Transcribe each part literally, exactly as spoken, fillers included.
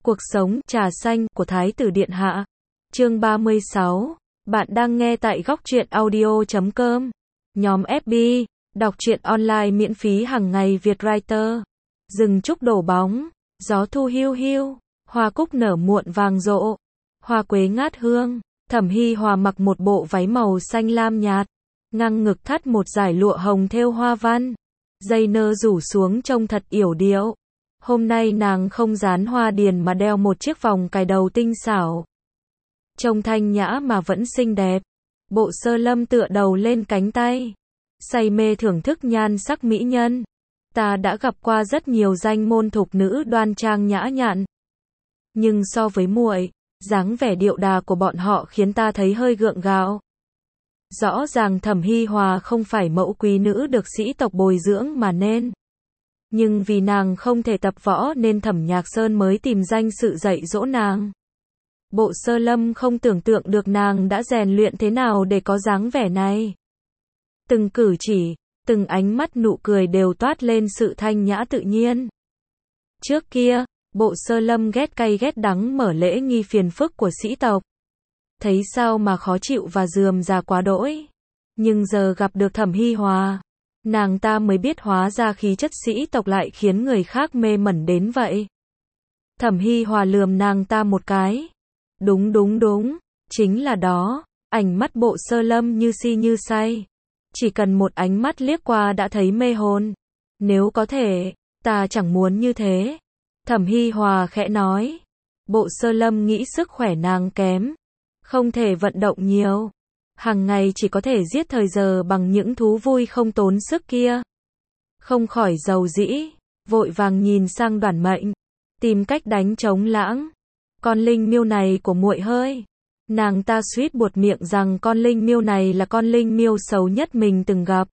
Cuộc sống, trà xanh, của Thái tử Điện Hạ. Chương ba mươi sáu. Bạn đang nghe tại góc truyện audio chấm com. Nhóm ép bê, đọc truyện online miễn phí hàng ngày Việt Writer. Rừng trúc đổ bóng, gió thu hiu hiu, hoa cúc nở muộn vàng rộ, hoa quế ngát hương. Thẩm Hi Hòa mặc một bộ váy màu xanh lam nhạt, ngang ngực thắt một dải lụa hồng thêu hoa văn, dây nơ rủ xuống trông thật yểu điệu. Hôm nay nàng không dán hoa điền mà đeo một chiếc vòng cài đầu tinh xảo, trông thanh nhã mà vẫn xinh đẹp. Bộ sơ lâm tựa đầu lên cánh tay, say mê thưởng thức nhan sắc mỹ nhân. Ta đã gặp qua rất nhiều danh môn thục nữ đoan trang nhã nhặn, nhưng so với muội, dáng vẻ điệu đà của bọn họ khiến ta thấy hơi gượng gạo. Rõ ràng Thẩm Hi Hòa không phải mẫu quý nữ được sĩ tộc bồi dưỡng mà nên, nhưng vì nàng không thể tập võ nên Thẩm Nhạc Sơn mới tìm danh sự dạy dỗ nàng. Bộ sơ lâm không tưởng tượng được nàng đã rèn luyện thế nào để có dáng vẻ này. Từng cử chỉ, từng ánh mắt nụ cười đều toát lên sự thanh nhã tự nhiên. Trước kia, bộ sơ lâm ghét cay ghét đắng mở lễ nghi phiền phức của sĩ tộc, thấy sao mà khó chịu và rườm rà quá đỗi. Nhưng giờ gặp được Thẩm Hi Hòa, nàng ta mới biết hóa ra khí chất sĩ tộc lại khiến người khác mê mẩn đến vậy. Thẩm Hi Hòa lườm nàng ta một cái. Đúng đúng đúng, chính là đó. Ánh mắt bộ sơ lâm như si như say, chỉ cần một ánh mắt liếc qua đã thấy mê hồn. Nếu có thể, ta chẳng muốn như thế. Thẩm Hi Hòa khẽ nói. Bộ sơ lâm nghĩ sức khỏe nàng kém, không thể vận động nhiều, hàng ngày chỉ có thể giết thời giờ bằng những thú vui không tốn sức kia. Không khỏi giàu dĩ, vội vàng nhìn sang Đoản Mệnh, tìm cách đánh trống lãng. Con linh miêu này của muội hơi. Nàng ta suýt buột miệng rằng con linh miêu này là con linh miêu xấu nhất mình từng gặp.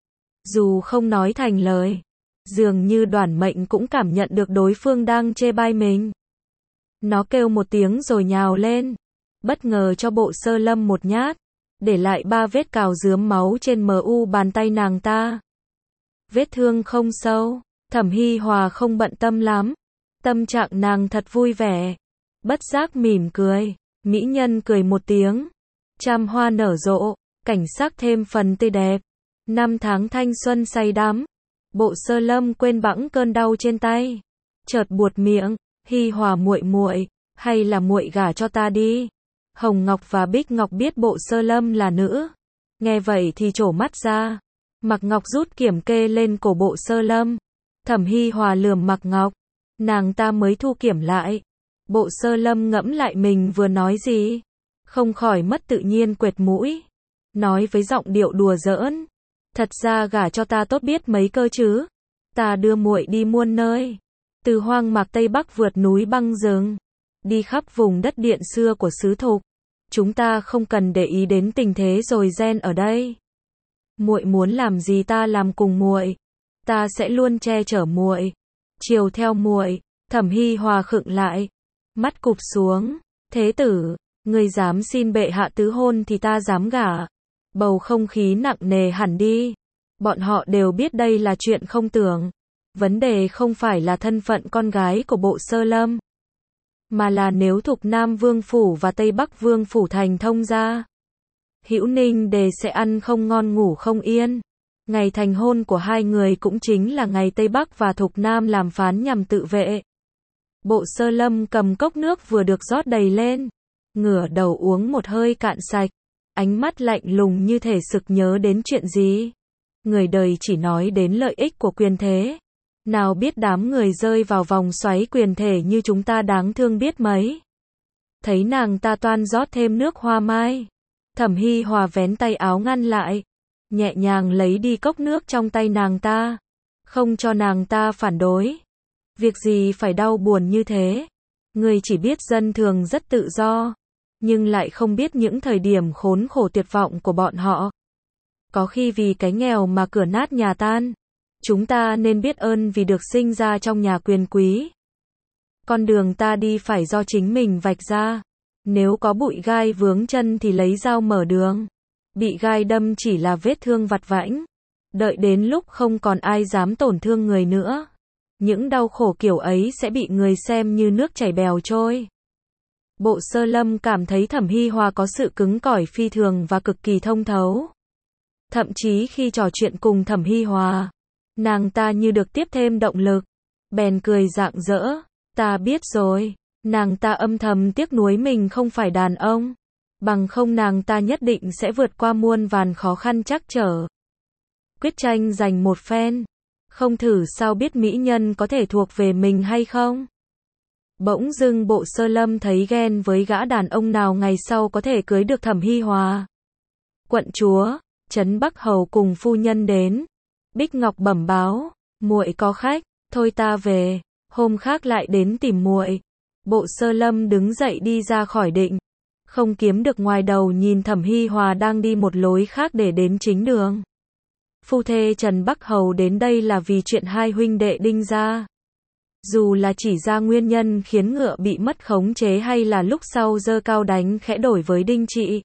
Dù không nói thành lời, dường như Đoản Mệnh cũng cảm nhận được đối phương đang chê bai mình. Nó kêu một tiếng rồi nhào lên, bất ngờ cho bộ sơ lâm một nhát, để lại ba vết cào rướm máu trên mu bàn tay nàng ta. Vết thương không sâu, Thẩm Hi Hòa không bận tâm lắm, tâm trạng nàng thật vui vẻ, bất giác mỉm cười. Mỹ nhân cười một tiếng, trăm hoa nở rộ, cảnh sắc thêm phần tươi đẹp. Năm tháng thanh xuân say đắm, bộ sơ lâm quên bẵng cơn đau trên tay, chợt buột miệng, Hi Hòa muội muội, hay là muội gả cho ta đi. Hồng Ngọc và Bích Ngọc biết bộ sơ lâm là nữ, nghe vậy thì trổ mắt ra. Mạc Ngọc rút kiểm kê lên cổ bộ sơ lâm. Thẩm Hi Hòa lườm Mạc Ngọc, nàng ta mới thu kiểm lại. Bộ sơ lâm ngẫm lại mình vừa nói gì, không khỏi mất tự nhiên quệt mũi, nói với giọng điệu đùa giỡn, thật ra gả cho ta tốt biết mấy cơ chứ. Ta đưa muội đi muôn nơi, từ hoang mạc Tây Bắc vượt núi băng rừng, đi khắp vùng đất điện xưa của xứ Thục. Chúng ta không cần để ý đến tình thế rồi gen ở đây. Muội muốn làm gì ta làm cùng muội, ta sẽ luôn che chở muội, chiều theo muội. Thẩm Hi Hòa khựng lại, mắt cụp xuống. Thế tử, ngươi dám xin bệ hạ tứ hôn thì ta dám gả. Bầu không khí nặng nề hẳn đi. Bọn họ đều biết đây là chuyện không tưởng. Vấn đề không phải là thân phận con gái của bộ sơ lâm, mà là nếu Thục Nam Vương Phủ và Tây Bắc Vương Phủ thành thông ra, Hữu Ninh Đề sẽ ăn không ngon ngủ không yên. Ngày thành hôn của hai người cũng chính là ngày Tây Bắc và Thục Nam làm phán nhằm tự vệ. Bộ sơ lâm cầm cốc nước vừa được rót đầy lên, ngửa đầu uống một hơi cạn sạch, ánh mắt lạnh lùng như thể sực nhớ đến chuyện gì. Người đời chỉ nói đến lợi ích của quyền thế, nào biết đám người rơi vào vòng xoáy quyền thể như chúng ta đáng thương biết mấy. Thấy nàng ta toan rót thêm nước hoa mai, Thẩm Hi Hòa vén tay áo ngăn lại, nhẹ nhàng lấy đi cốc nước trong tay nàng ta, không cho nàng ta phản đối. Việc gì phải đau buồn như thế? Ngươi chỉ biết dân thường rất tự do, nhưng lại không biết những thời điểm khốn khổ tuyệt vọng của bọn họ. Có khi vì cái nghèo mà cửa nát nhà tan. Chúng ta nên biết ơn vì được sinh ra trong nhà quyền quý. Con đường ta đi phải do chính mình vạch ra. Nếu có bụi gai vướng chân thì lấy dao mở đường. Bị gai đâm chỉ là vết thương vặt vãnh. Đợi đến lúc không còn ai dám tổn thương người nữa, những đau khổ kiểu ấy sẽ bị người xem như nước chảy bèo trôi. Bộ Sơ Lâm cảm thấy Thẩm Hi Hòa có sự cứng cỏi phi thường và cực kỳ thông thấu. Thậm chí khi trò chuyện cùng Thẩm Hi Hòa, nàng ta như được tiếp thêm động lực, bèn cười rạng rỡ, ta biết rồi, nàng ta âm thầm tiếc nuối mình không phải đàn ông, bằng không nàng ta nhất định sẽ vượt qua muôn vàn khó khăn trắc trở. Quyết tranh giành một phen, không thử sao biết mỹ nhân có thể thuộc về mình hay không. Bỗng dưng Bộ Sơ Lâm thấy ghen với gã đàn ông nào ngày sau có thể cưới được Thẩm Hi Hòa. Quận chúa, Trấn Bắc Hầu cùng phu nhân đến. Bích Ngọc bẩm báo, muội có khách, thôi ta về, hôm khác lại đến tìm muội. Bộ Sơ Lâm đứng dậy đi ra khỏi định, không kiếm được ngoài đầu nhìn Thẩm Hi Hòa đang đi một lối khác để đến chính đường. Phu thê Trần Bắc Hầu đến đây là vì chuyện hai huynh đệ Đinh gia. Dù là chỉ ra nguyên nhân khiến ngựa bị mất khống chế hay là lúc sau giơ cao đánh khẽ đổi với Đinh Trị,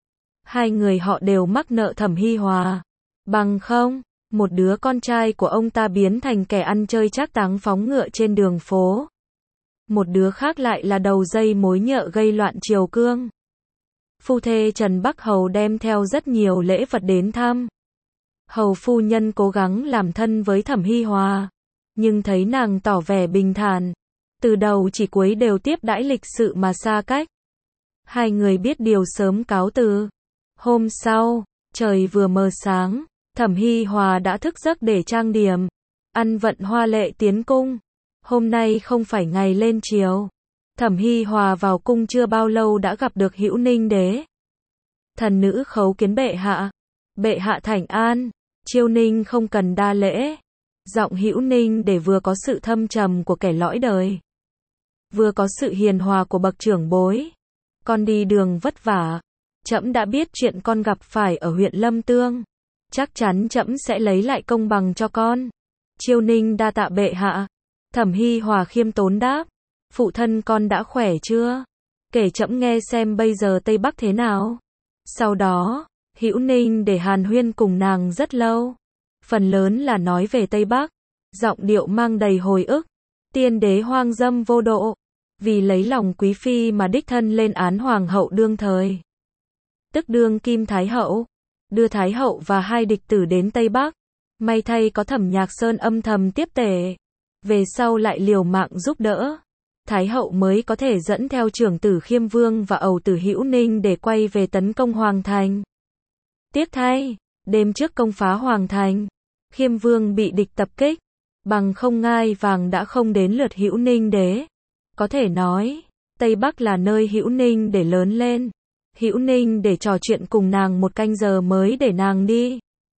hai người họ đều mắc nợ Thẩm Hi Hòa. Bằng không, một đứa con trai của ông ta biến thành kẻ ăn chơi trác táng phóng ngựa trên đường phố. Một đứa khác lại là đầu dây mối nhợ gây loạn triều cương. Phu thê Trần Bắc Hầu đem theo rất nhiều lễ vật đến thăm. Hầu phu nhân cố gắng làm thân với Thẩm Hi Hòa, nhưng thấy nàng tỏ vẻ bình thản, từ đầu chỉ cuối đều tiếp đãi lịch sự mà xa cách. Hai người biết điều sớm cáo từ. Hôm sau, trời vừa mờ sáng, Thẩm Hi Hòa đã thức giấc để trang điểm, ăn vận hoa lệ tiến cung. Hôm nay không phải ngày lên triều. Thẩm Hi Hòa vào cung chưa bao lâu đã gặp được Hữu Ninh đế. Thần nữ khấu kiến bệ hạ. Bệ hạ thảnh an. Chiêu Ninh không cần đa lễ. Giọng Hữu Ninh để vừa có sự thâm trầm của kẻ lõi đời, vừa có sự hiền hòa của bậc trưởng bối. Con đi đường vất vả, trẫm đã biết chuyện con gặp phải ở huyện Lâm Tương, chắc chắn trẫm sẽ lấy lại công bằng cho con. Chiêu Ninh đa tạ bệ hạ. Thẩm Hi Hòa khiêm tốn đáp, phụ thân con đã khỏe chưa? Kể trẫm nghe xem bây giờ Tây Bắc thế nào. Sau đó, Hữu Ninh để hàn huyên cùng nàng rất lâu, phần lớn là nói về Tây Bắc, giọng điệu mang đầy hồi ức. Tiên đế hoang dâm vô độ, vì lấy lòng quý phi mà đích thân lên án hoàng hậu đương thời, tức đương kim thái hậu, đưa thái hậu và hai địch tử đến Tây Bắc. May thay có Thẩm Nhạc Sơn âm thầm tiếp tể, về sau lại liều mạng giúp đỡ, thái hậu mới có thể dẫn theo trưởng tử Khiêm Vương và ẩu tử Hữu Ninh để quay về tấn công hoàng thành. Tiếc thay, đêm trước công phá hoàng thành, Khiêm Vương bị địch tập kích, bằng không ngai vàng đã không đến lượt Hữu Ninh đế. Có thể nói, Tây Bắc là nơi Hữu Ninh để lớn lên. Hữu Ninh để trò chuyện cùng nàng một canh giờ mới để nàng đi,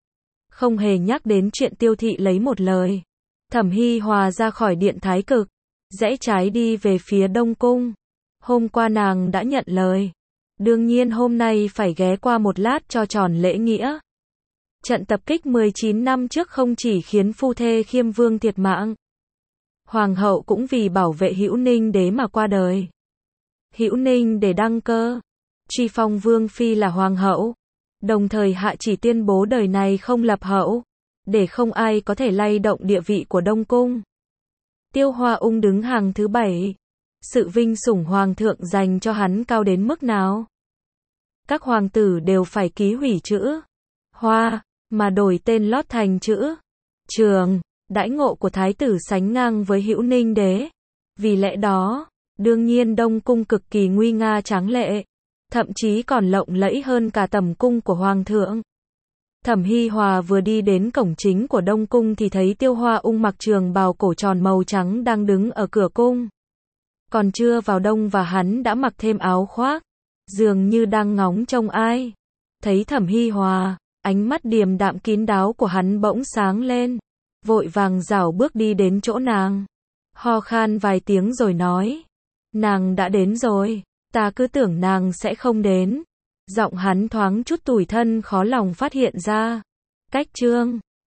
không hề nhắc đến chuyện Tiêu thị lấy một lời. Thẩm Hi Hòa ra khỏi điện Thái Cực, rẽ trái đi về phía Đông Cung. Hôm qua nàng đã nhận lời, đương nhiên hôm nay phải ghé qua một lát cho tròn lễ nghĩa. Trận tập kích mười chín năm trước không chỉ khiến phu thê Khiêm Vương thiệt mạng, hoàng hậu cũng vì bảo vệ Hữu Ninh đế mà qua đời. Hữu Ninh để đăng cơ, truy phong Vương phi là hoàng hậu, đồng thời hạ chỉ tuyên bố đời này không lập hậu, để không ai có thể lay động địa vị của Đông Cung. Tiêu Hoa Ung đứng hàng thứ bảy. Sự vinh sủng hoàng thượng dành cho hắn cao đến mức nào? Các hoàng tử đều phải ký hủy chữ Hoa, mà đổi tên lót thành chữ Trường. Đãi ngộ của thái tử sánh ngang với Hữu Ninh đế. Vì lẽ đó, đương nhiên Đông Cung cực kỳ nguy nga tráng lệ, thậm chí còn lộng lẫy hơn cả tầm cung của hoàng thượng. Thẩm Hi Hòa vừa đi đến cổng chính của Đông Cung thì thấy Tiêu Hoa Ung mặc trường bào cổ tròn màu trắng đang đứng ở cửa cung. Còn chưa vào đông và hắn đã mặc thêm áo khoác, dường như đang ngóng trông ai. Thấy Thẩm Hi Hòa, ánh mắt điềm đạm kín đáo của hắn bỗng sáng lên, vội vàng rảo bước đi đến chỗ nàng, ho khan vài tiếng rồi nói, nàng đã đến rồi, ta cứ tưởng nàng sẽ không đến. Giọng hắn thoáng chút tủi thân khó lòng phát hiện ra. Cách chương